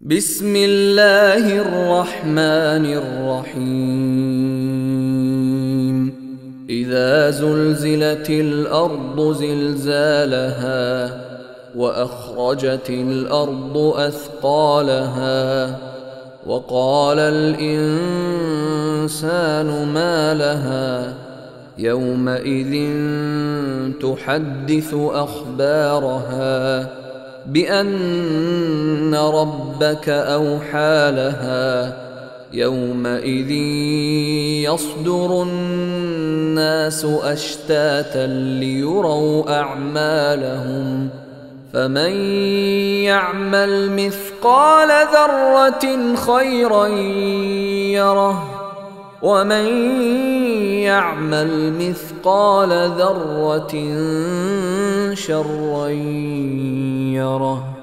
بسم الله الرحمن الرحيم إذا زلزلت الأرض زلزالها وأخرجت الأرض أثقالها وقال الإنسان ما لها يومئذ تحدث أخبارها بأن ربك أوحى لها يومئذ يصدر الناس أشتاتا ليروا أعمالهم فمن يعمل مثقال ذرة خيرا يره ومن يعمل مثقال ذرة شرا يره.